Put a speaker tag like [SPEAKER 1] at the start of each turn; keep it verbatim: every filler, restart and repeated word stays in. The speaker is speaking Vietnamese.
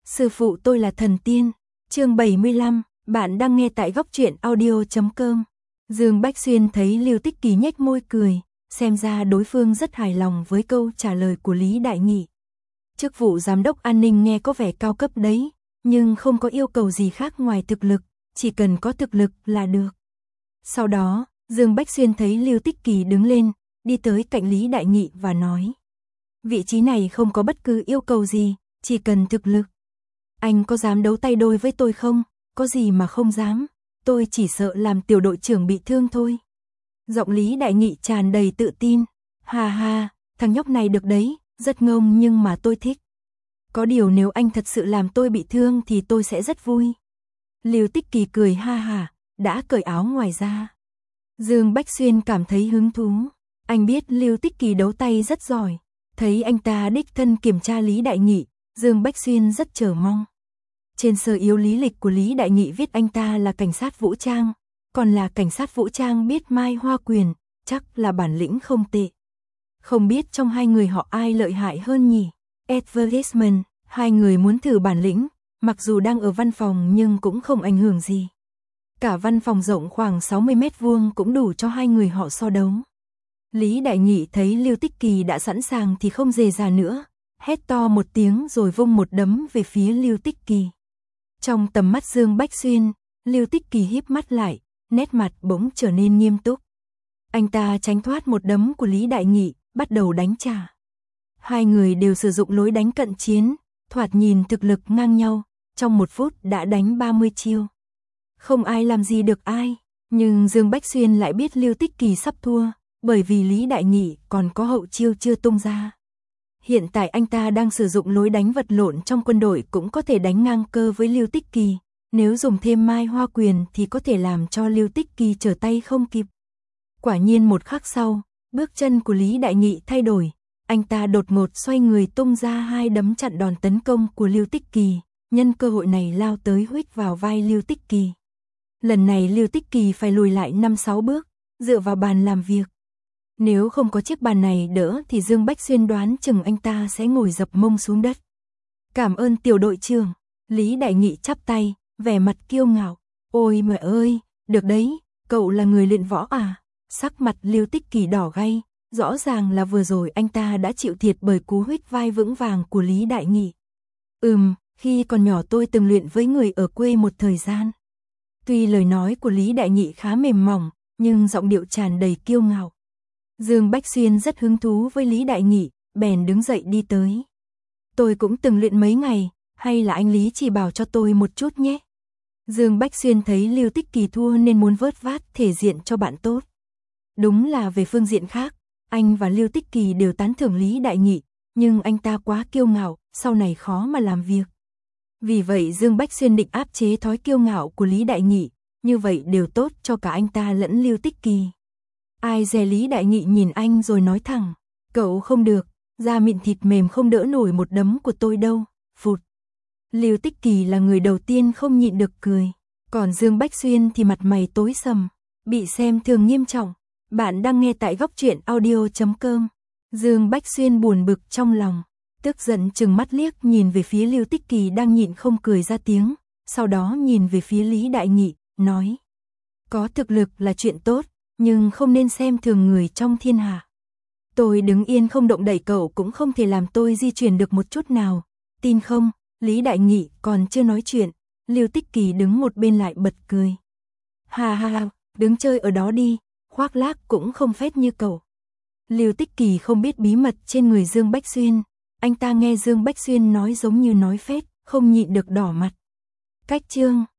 [SPEAKER 1] Sư phụ tôi là thần tiên. Chương bảy mươi lăm, bạn đang nghe tại góc truyện audio chấm com. Dương Bách Xuyên thấy Lưu Tích Kỳ nhếch môi cười, xem ra đối phương rất hài lòng với câu trả lời của Lý Đại Nghị. Chức vụ giám đốc an ninh nghe có vẻ cao cấp đấy, nhưng không có yêu cầu gì khác ngoài thực lực, chỉ cần có thực lực là được. Sau đó, Dương Bách Xuyên thấy Lưu Tích Kỳ đứng lên, đi tới cạnh Lý Đại Nghị và nói: vị trí này không có bất cứ yêu cầu gì, chỉ cần thực lực. Anh có dám đấu tay đôi với tôi không? Có gì mà không dám, tôi chỉ sợ làm tiểu đội trưởng bị thương thôi. Giọng Lý Đại Nghị tràn đầy tự tin. Ha ha, thằng nhóc này được đấy, rất ngông nhưng mà tôi thích. Có điều nếu anh thật sự làm tôi bị thương thì tôi sẽ rất vui. Lưu Tích Kỳ cười ha hả, đã cởi áo ngoài ra. Dương Bách Xuyên cảm thấy hứng thú. Anh biết Lưu Tích Kỳ đấu tay rất giỏi. Thấy anh ta đích thân kiểm tra Lý Đại Nghị, Dương Bách Xuyên rất chờ mong. Trên sơ yếu lý lịch của Lý Đại Nghị viết anh ta là cảnh sát vũ trang, còn là cảnh sát vũ trang biết Mai Hoa Quyền, chắc là bản lĩnh không tệ. Không biết trong hai người họ ai lợi hại hơn nhỉ? Advertisement, hai người muốn thử bản lĩnh, mặc dù đang ở văn phòng nhưng cũng không ảnh hưởng gì. Cả văn phòng rộng khoảng sáu mươi mét vuông cũng đủ cho hai người họ so đấu. Lý Đại Nghị thấy Lưu Tích Kỳ đã sẵn sàng thì không dè dà nữa, hét to một tiếng rồi vung một đấm về phía Lưu Tích Kỳ. Trong tầm mắt Dương Bách Xuyên, Lưu Tích Kỳ híp mắt lại, nét mặt bỗng trở nên nghiêm túc. Anh ta tránh thoát một đấm của Lý Đại Nghị, bắt đầu đánh trả. Hai người đều sử dụng lối đánh cận chiến, thoạt nhìn thực lực ngang nhau, trong một phút đã đánh ba mươi chiêu. Không ai làm gì được ai, nhưng Dương Bách Xuyên lại biết Lưu Tích Kỳ sắp thua, bởi vì Lý Đại Nghị còn có hậu chiêu chưa tung ra. Hiện tại anh ta đang sử dụng lối đánh vật lộn trong quân đội cũng có thể đánh ngang cơ với Lưu Tích Kỳ, nếu dùng thêm Mai Hoa Quyền thì có thể làm cho Lưu Tích Kỳ trở tay không kịp. Quả nhiên một khắc sau, bước chân của Lý Đại Nghị thay đổi, anh ta đột ngột xoay người tung ra hai đấm chặn đòn tấn công của Lưu Tích Kỳ, nhân cơ hội này lao tới huých vào vai Lưu Tích Kỳ. Lần này Lưu Tích Kỳ phải lùi lại năm sáu bước, dựa vào bàn làm việc. Nếu không có chiếc bàn này đỡ thì Dương Bách Xuyên đoán chừng anh ta sẽ ngồi dập mông xuống đất. Cảm ơn tiểu đội trưởng. Lý Đại Nghị chắp tay, vẻ mặt kiêu ngạo. Ôi mẹ ơi, được đấy, cậu là người luyện võ à? Sắc mặt Lưu Tích Kỳ đỏ gay, rõ ràng là vừa rồi anh ta đã chịu thiệt bởi cú huých vai vững vàng của Lý Đại Nghị. Ừm, khi còn nhỏ tôi từng luyện với người ở quê một thời gian. Tuy lời nói của Lý Đại Nghị khá mềm mỏng, nhưng giọng điệu tràn đầy kiêu ngạo. Dương Bách Xuyên rất hứng thú với Lý Đại Nghị, bèn đứng dậy đi tới. Tôi cũng từng luyện mấy ngày, hay là anh Lý chỉ bảo cho tôi một chút nhé. Dương Bách Xuyên thấy Lưu Tích Kỳ thua nên muốn vớt vát thể diện cho bạn tốt. Đúng là về phương diện khác, anh và Lưu Tích Kỳ đều tán thưởng Lý Đại Nghị, nhưng anh ta quá kiêu ngạo, sau này khó mà làm việc. Vì vậy Dương Bách Xuyên định áp chế thói kiêu ngạo của Lý Đại Nghị, như vậy đều tốt cho cả anh ta lẫn Lưu Tích Kỳ. Ai dè Lý Đại Nghị nhìn anh rồi nói thẳng, cậu không được, da mịn thịt mềm không đỡ nổi một đấm của tôi đâu, phụt. Lưu Tích Kỳ là người đầu tiên không nhịn được cười, còn Dương Bách Xuyên thì mặt mày tối sầm, bị xem thường nghiêm trọng. Bạn đang nghe tại góc truyện audio chấm com. Dương Bách Xuyên buồn bực trong lòng, tức giận chừng mắt liếc nhìn về phía Lưu Tích Kỳ đang nhịn không cười ra tiếng, sau đó nhìn về phía Lý Đại Nghị, nói: có thực lực là chuyện tốt, nhưng không nên xem thường người trong thiên hạ. Tôi đứng yên không động đậy cậu cũng không thể làm tôi di chuyển được một chút nào, tin không? Lý Đại Nghị còn chưa nói chuyện, Lưu Tích Kỳ đứng một bên lại bật cười. Ha ha ha, đứng chơi ở đó đi, khoác lác cũng không phét như cậu. Lưu Tích Kỳ không biết bí mật trên người Dương Bách Xuyên, anh ta nghe Dương Bách Xuyên nói giống như nói phét, không nhịn được đỏ mặt. Cách chương